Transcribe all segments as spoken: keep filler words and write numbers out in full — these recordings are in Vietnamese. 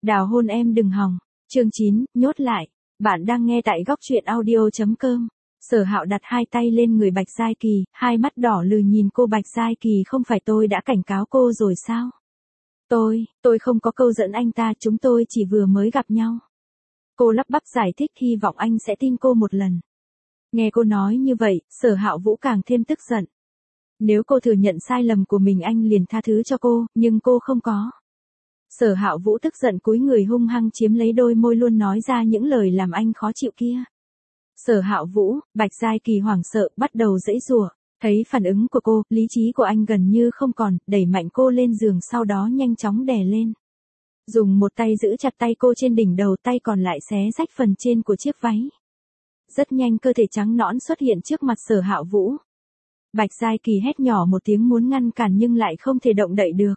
Đào hôn em đừng hòng. Chương chín, nhốt lại. Bạn đang nghe tại góc truyện audio.com. Sở Hạo đặt hai tay lên người Bạch Giai Kỳ, hai mắt đỏ lừ nhìn cô. Bạch Giai Kỳ, không phải tôi đã cảnh cáo cô rồi sao? Tôi, tôi không có câu dẫn anh ta, chúng tôi chỉ vừa mới gặp nhau. Cô lắp bắp giải thích, hy vọng anh sẽ tin cô một lần. Nghe cô nói như vậy, Sở Hạo Vũ càng thêm tức giận. Nếu cô thừa nhận sai lầm của mình anh liền tha thứ cho cô, nhưng cô không có. Sở Hạo Vũ tức giận cúi người hung hăng chiếm lấy đôi môi, luôn nói ra những lời làm anh khó chịu kia. Sở Hạo Vũ, Bạch Giai Kỳ hoảng sợ, bắt đầu giãy giụa. Thấy phản ứng của cô, lý trí của anh gần như không còn, đẩy mạnh cô lên giường, sau đó nhanh chóng đè lên. Dùng một tay giữ chặt tay cô trên đỉnh đầu, tay còn lại xé rách phần trên của chiếc váy. Rất nhanh cơ thể trắng nõn xuất hiện trước mặt Sở Hạo Vũ. Bạch Giai Kỳ hét nhỏ một tiếng muốn ngăn cản nhưng lại không thể động đậy được.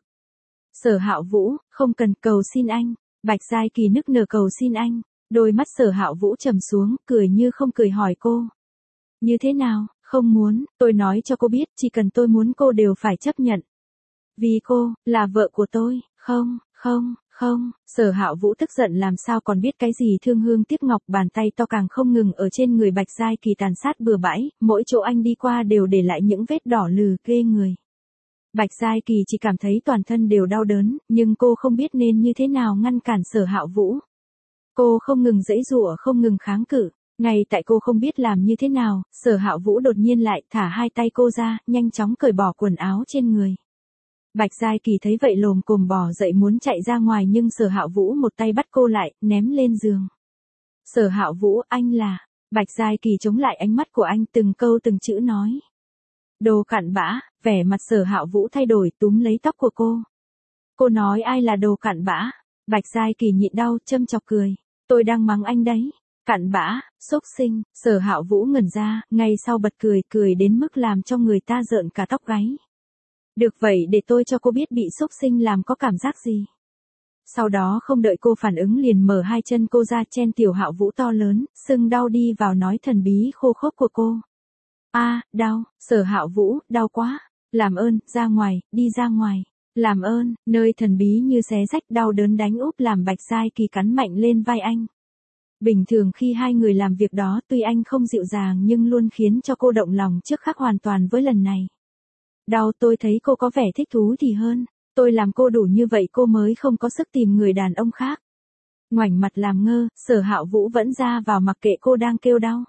Sở Hạo Vũ, không cần, cầu xin anh. Bạch Giai Kỳ nức nở cầu xin anh. Đôi mắt Sở Hạo Vũ trầm xuống, cười như không cười hỏi cô. Như thế nào, không muốn, tôi nói cho cô biết, chỉ cần tôi muốn cô đều phải chấp nhận. Vì cô, là vợ của tôi, không, không, không. Sở Hạo Vũ tức giận làm sao còn biết cái gì thương hương tiếc ngọc, bàn tay to càng không ngừng ở trên người Bạch Giai Kỳ tàn sát bừa bãi, mỗi chỗ anh đi qua đều để lại những vết đỏ lừ ghê người. Bạch Giai Kỳ chỉ cảm thấy toàn thân đều đau đớn, nhưng cô không biết nên như thế nào ngăn cản Sở Hạo Vũ. Cô không ngừng giãy giụa, không ngừng kháng cự. Ngay tại cô không biết làm như thế nào, Sở Hạo Vũ đột nhiên lại thả hai tay cô ra, nhanh chóng cởi bỏ quần áo trên người. Bạch Giai Kỳ thấy vậy lồm cồm bò dậy muốn chạy ra ngoài, nhưng Sở Hạo Vũ một tay bắt cô lại, ném lên giường. Sở Hạo Vũ, anh là... Bạch Giai Kỳ chống lại ánh mắt của anh, từng câu từng chữ nói. Đồ cặn bã. Vẻ mặt Sở Hạo Vũ thay đổi, túm lấy tóc của cô. Cô nói ai là đồ cặn bã? Bạch Giai Kỳ nhịn đau, châm chọc cười. Tôi đang mắng anh đấy. Cặn bã, xúc sinh. Sở Hạo Vũ ngẩn ra, ngay sau bật cười, cười đến mức làm cho người ta rợn cả tóc gáy. Được vậy, để tôi cho cô biết bị xúc sinh làm có cảm giác gì. Sau đó không đợi cô phản ứng liền mở hai chân cô ra, chen Tiểu Hạo Vũ to lớn, sưng đau đi vào nói thần bí khô khốc của cô. A, à, đau. Sở Hạo Vũ, đau quá. Làm ơn, ra ngoài, đi ra ngoài. Làm ơn, nơi thần bí như xé rách, đau đớn đánh úp làm Bạch Giai Kỳ cắn mạnh lên vai anh. Bình thường khi hai người làm việc đó, tuy anh không dịu dàng nhưng luôn khiến cho cô động lòng, trước khác hoàn toàn với lần này. Đau, tôi thấy cô có vẻ thích thú thì hơn. Tôi làm cô đủ như vậy cô mới không có sức tìm người đàn ông khác. Ngoảnh mặt làm ngơ, Sở Hạo Vũ vẫn ra vào mặc kệ cô đang kêu đau.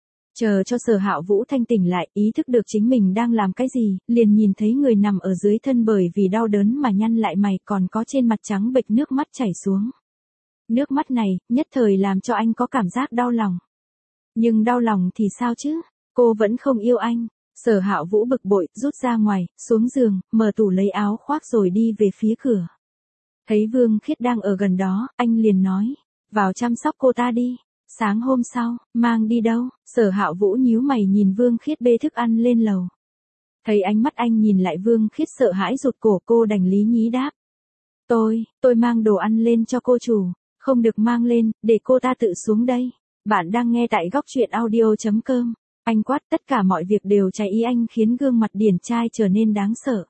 Chờ cho Sở Hạo Vũ thanh tỉnh lại, ý thức được chính mình đang làm cái gì, liền nhìn thấy người nằm ở dưới thân bởi vì đau đớn mà nhăn lại mày, còn có trên mặt trắng bệch nước mắt chảy xuống. Nước mắt này, nhất thời làm cho anh có cảm giác đau lòng. Nhưng đau lòng thì sao chứ, cô vẫn không yêu anh. Sở Hạo Vũ bực bội, rút ra ngoài, xuống giường, mở tủ lấy áo khoác rồi đi về phía cửa. Thấy Vương Khiết đang ở gần đó, anh liền nói, vào chăm sóc cô ta đi. Sáng hôm sau, mang đi đâu? Sở Hạo Vũ nhíu mày nhìn Vương Khiết bê thức ăn lên lầu. Thấy ánh mắt anh nhìn lại, Vương Khiết sợ hãi rụt cổ, cô đành lý nhí đáp. Tôi, tôi mang đồ ăn lên cho cô chủ. Không được mang lên, để cô ta tự xuống đây. Bạn đang nghe tại góc truyện audio.com. Anh quát, tất cả mọi việc đều trái ý anh, khiến gương mặt điển trai trở nên đáng sợ.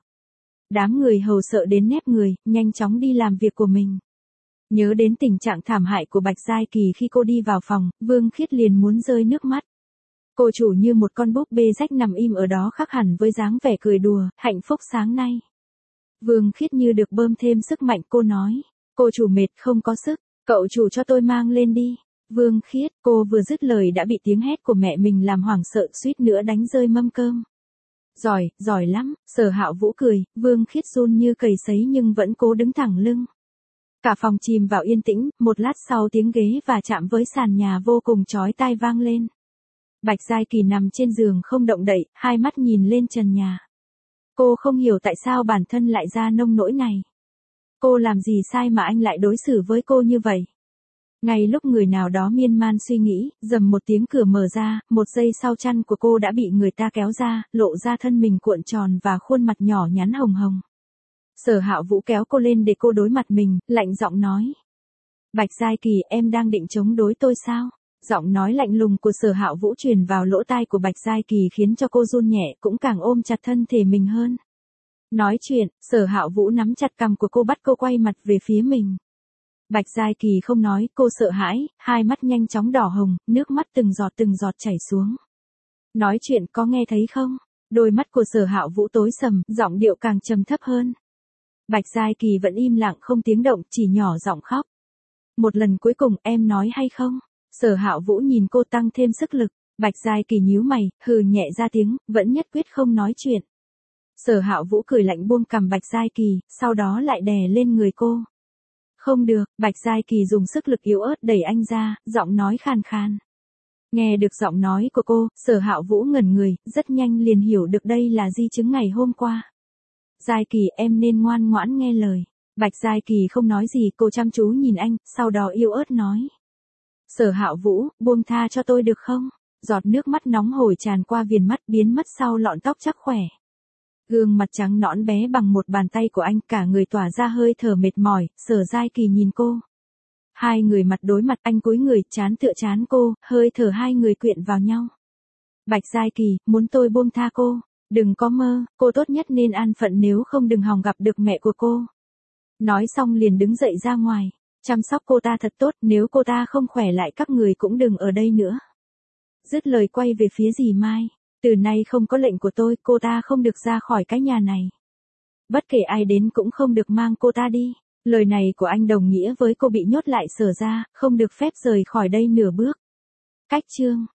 Đám người hầu sợ đến nép người, nhanh chóng đi làm việc của mình. Nhớ đến tình trạng thảm hại của Bạch Giai Kỳ khi cô đi vào phòng, Vương Khiết liền muốn rơi nước mắt. Cô chủ như một con búp bê rách nằm im ở đó, khác hẳn với dáng vẻ cười đùa, hạnh phúc sáng nay. Vương Khiết như được bơm thêm sức mạnh, cô nói, cô chủ mệt không có sức, cậu chủ cho tôi mang lên đi. Vương Khiết, cô vừa dứt lời đã bị tiếng hét của mẹ mình làm hoảng sợ, suýt nữa đánh rơi mâm cơm. Giỏi, giỏi lắm. Sở Hạo Vũ cười, Vương Khiết run như cầy sấy nhưng vẫn cố đứng thẳng lưng. Cả phòng chìm vào yên tĩnh, một lát sau tiếng ghế và chạm với sàn nhà vô cùng chói tai vang lên. Bạch Giai Kỳ nằm trên giường không động đậy, hai mắt nhìn lên trần nhà. Cô không hiểu tại sao bản thân lại ra nông nỗi này. Cô làm gì sai mà anh lại đối xử với cô như vậy? Ngay lúc người nào đó miên man suy nghĩ, rầm một tiếng cửa mở ra, một giây sau chăn của cô đã bị người ta kéo ra, lộ ra thân mình cuộn tròn và khuôn mặt nhỏ nhắn hồng hồng. Sở Hạo Vũ kéo cô lên để cô đối mặt mình, lạnh giọng nói. Bạch Giai Kỳ, em đang định chống đối tôi sao? Giọng nói lạnh lùng của Sở Hạo Vũ truyền vào lỗ tai của Bạch Giai Kỳ khiến cho cô run nhẹ, cũng càng ôm chặt thân thể mình hơn. Nói chuyện, Sở Hạo Vũ nắm chặt cằm của cô, bắt cô quay mặt về phía mình. Bạch Giai Kỳ không nói, cô sợ hãi, hai mắt nhanh chóng đỏ hồng, nước mắt từng giọt từng giọt chảy xuống. Nói chuyện có nghe thấy không? Đôi mắt của Sở Hạo Vũ tối sầm, giọng điệu càng trầm thấp hơn. Bạch Giai Kỳ vẫn im lặng không tiếng động, chỉ nhỏ giọng khóc. Một lần cuối cùng em nói hay không? Sở Hạo Vũ nhìn cô tăng thêm sức lực. Bạch Giai Kỳ nhíu mày, hừ nhẹ ra tiếng, vẫn nhất quyết không nói chuyện. Sở Hạo Vũ cười lạnh buông cằm Bạch Giai Kỳ, sau đó lại đè lên người cô. Không được, Bạch Giai Kỳ dùng sức lực yếu ớt đẩy anh ra, giọng nói khàn khàn. Nghe được giọng nói của cô, Sở Hạo Vũ ngẩn người, rất nhanh liền hiểu được đây là di chứng ngày hôm qua. Giai Kỳ, em nên ngoan ngoãn nghe lời. Bạch Giai Kỳ không nói gì, cô chăm chú nhìn anh, sau đó yếu ớt nói. Sở Hạo Vũ, buông tha cho tôi được không? Giọt nước mắt nóng hổi tràn qua viền mắt, biến mất sau lọn tóc chắc khỏe. Gương mặt trắng nõn bé bằng một bàn tay của anh, cả người tỏa ra hơi thở mệt mỏi. Sở Giai Kỳ nhìn cô. Hai người mặt đối mặt, anh cúi người, trán tựa trán cô, hơi thở hai người quyện vào nhau. Bạch Giai Kỳ, muốn tôi buông tha cô? Đừng có mơ, cô tốt nhất nên an phận, nếu không đừng hòng gặp được mẹ của cô. Nói xong liền đứng dậy ra ngoài. Chăm sóc cô ta thật tốt, nếu cô ta không khỏe lại các người cũng đừng ở đây nữa. Dứt lời quay về phía dì Mai. Từ nay không có lệnh của tôi, cô ta không được ra khỏi cái nhà này. Bất kể ai đến cũng không được mang cô ta đi. Lời này của anh đồng nghĩa với cô bị nhốt lại Sở ra, không được phép rời khỏi đây nửa bước. Cách chương